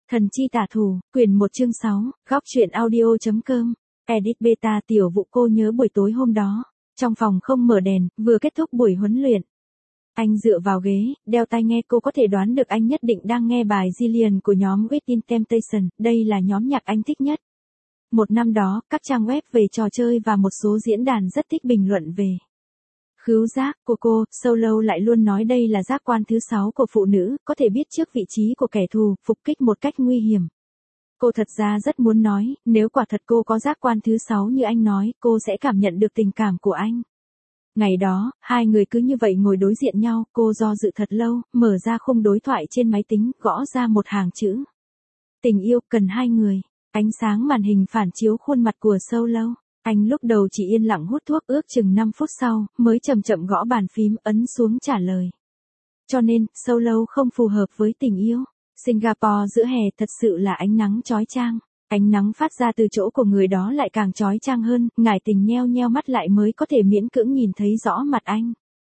Thần chi tả thủ, quyển 1 chương 6, góc truyện audio.com, edit beta tiểu vụ. Cô nhớ buổi tối hôm đó, trong phòng không mở đèn, vừa kết thúc buổi huấn luyện. Anh dựa vào ghế, đeo tai nghe. Cô có thể đoán được anh nhất định đang nghe bài Jillian của nhóm Within Temptation, đây là nhóm nhạc anh thích nhất. Một năm đó, các trang web về trò chơi và một số diễn đàn rất thích bình luận về khứu giác của cô. Solo lại luôn nói đây là giác quan thứ 6 của phụ nữ, có thể biết trước vị trí của kẻ thù, phục kích một cách nguy hiểm. Cô thật ra rất muốn nói, nếu quả thật cô có giác quan thứ 6 như anh nói, cô sẽ cảm nhận được tình cảm của anh. Ngày đó, hai người cứ như vậy ngồi đối diện nhau, cô do dự thật lâu, mở ra khung đối thoại trên máy tính, gõ ra một hàng chữ. Tình yêu cần hai người. Ánh sáng màn hình phản chiếu khuôn mặt của Solo. Anh lúc đầu chỉ yên lặng hút thuốc, ước chừng 5 phút sau, mới chậm chậm gõ bàn phím, ấn xuống trả lời. Cho nên, Solo không phù hợp với tình yêu. Singapore giữa hè thật sự là ánh nắng chói chang. Ánh nắng phát ra từ chỗ của người đó lại càng chói chang hơn, Ngải Tình nheo nheo mắt lại mới có thể miễn cưỡng nhìn thấy rõ mặt anh.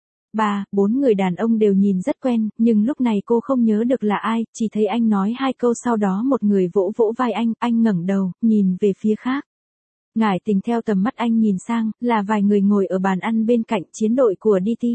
3-4 người đàn ông đều nhìn rất quen, nhưng lúc này cô không nhớ được là ai, chỉ thấy anh nói hai câu sau đó một người vỗ vỗ vai anh ngẩng đầu, nhìn về phía khác. Ngải Tình theo tầm mắt anh nhìn sang, là vài người ngồi ở bàn ăn bên cạnh, chiến đội của DT.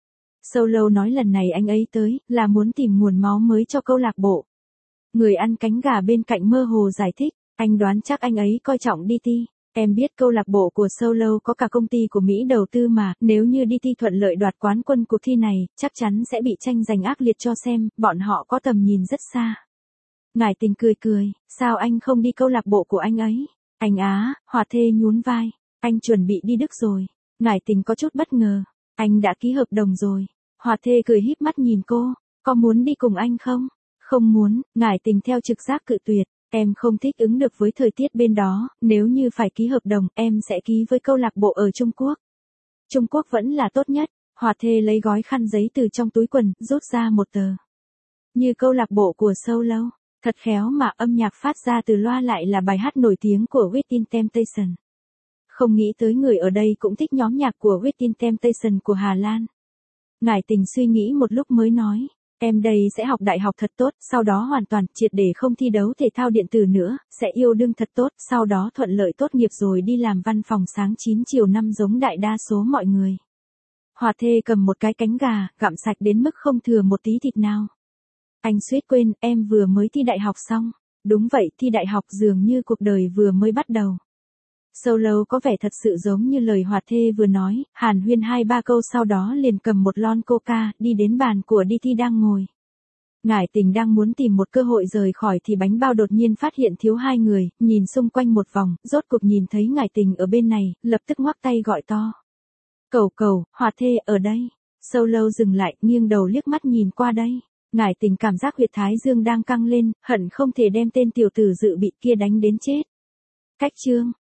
Solo nói lần này anh ấy tới, là muốn tìm nguồn máu mới cho câu lạc bộ. Người ăn cánh gà bên cạnh mơ hồ giải thích, anh đoán chắc anh ấy coi trọng DT. Em biết câu lạc bộ của Solo có cả công ty của Mỹ đầu tư mà, nếu như DT thuận lợi đoạt quán quân cuộc thi này, chắc chắn sẽ bị tranh giành ác liệt cho xem, bọn họ có tầm nhìn rất xa. Ngải Tình cười, sao anh không đi câu lạc bộ của anh ấy? Anh á, Hòa Thê nhún vai, anh chuẩn bị đi Đức rồi. Ngải Tình có chút bất ngờ, anh đã ký hợp đồng rồi. Hòa Thê cười híp mắt nhìn cô, có muốn đi cùng anh không? Không muốn. Ngải Tình theo trực giác cự tuyệt, em không thích ứng được với thời tiết bên đó, nếu như phải ký hợp đồng, em sẽ ký với câu lạc bộ ở Trung Quốc. Trung Quốc vẫn là tốt nhất. Hòa Thê lấy gói khăn giấy từ trong túi quần, rút ra một tờ. Như câu lạc bộ của Solo. Thật khéo mà âm nhạc phát ra từ loa lại là bài hát nổi tiếng của Within Temptation. Không nghĩ tới người ở đây cũng thích nhóm nhạc của Within Temptation của Hà Lan. Ngải Tình suy nghĩ một lúc mới nói, em đây sẽ học đại học thật tốt, sau đó hoàn toàn triệt để không thi đấu thể thao điện tử nữa, sẽ yêu đương thật tốt, sau đó thuận lợi tốt nghiệp rồi đi làm văn phòng sáng 9 chiều 5 giống đại đa số mọi người. Hòa Thê cầm một cái cánh gà, gặm sạch đến mức không thừa một tí thịt nào. Anh suýt quên, em vừa mới thi đại học xong. Đúng vậy, thi đại học dường như cuộc đời vừa mới bắt đầu. Solo có vẻ thật sự giống như lời Hòa Thê vừa nói, hàn huyên 2-3 câu sau đó liền cầm một lon coca, đi đến bàn của DT đang ngồi. Ngải Tình đang muốn tìm một cơ hội rời khỏi thì bánh bao đột nhiên phát hiện thiếu hai người, nhìn xung quanh một vòng, rốt cuộc nhìn thấy Ngải Tình ở bên này, lập tức ngoắc tay gọi to. Cẩu, Hòa Thê ở đây. Solo dừng lại, nghiêng đầu liếc mắt nhìn qua đây. Ngải Tình cảm giác huyệt thái dương đang căng lên, hận không thể đem tên tiểu tử dự bị kia đánh đến chết. Cách chương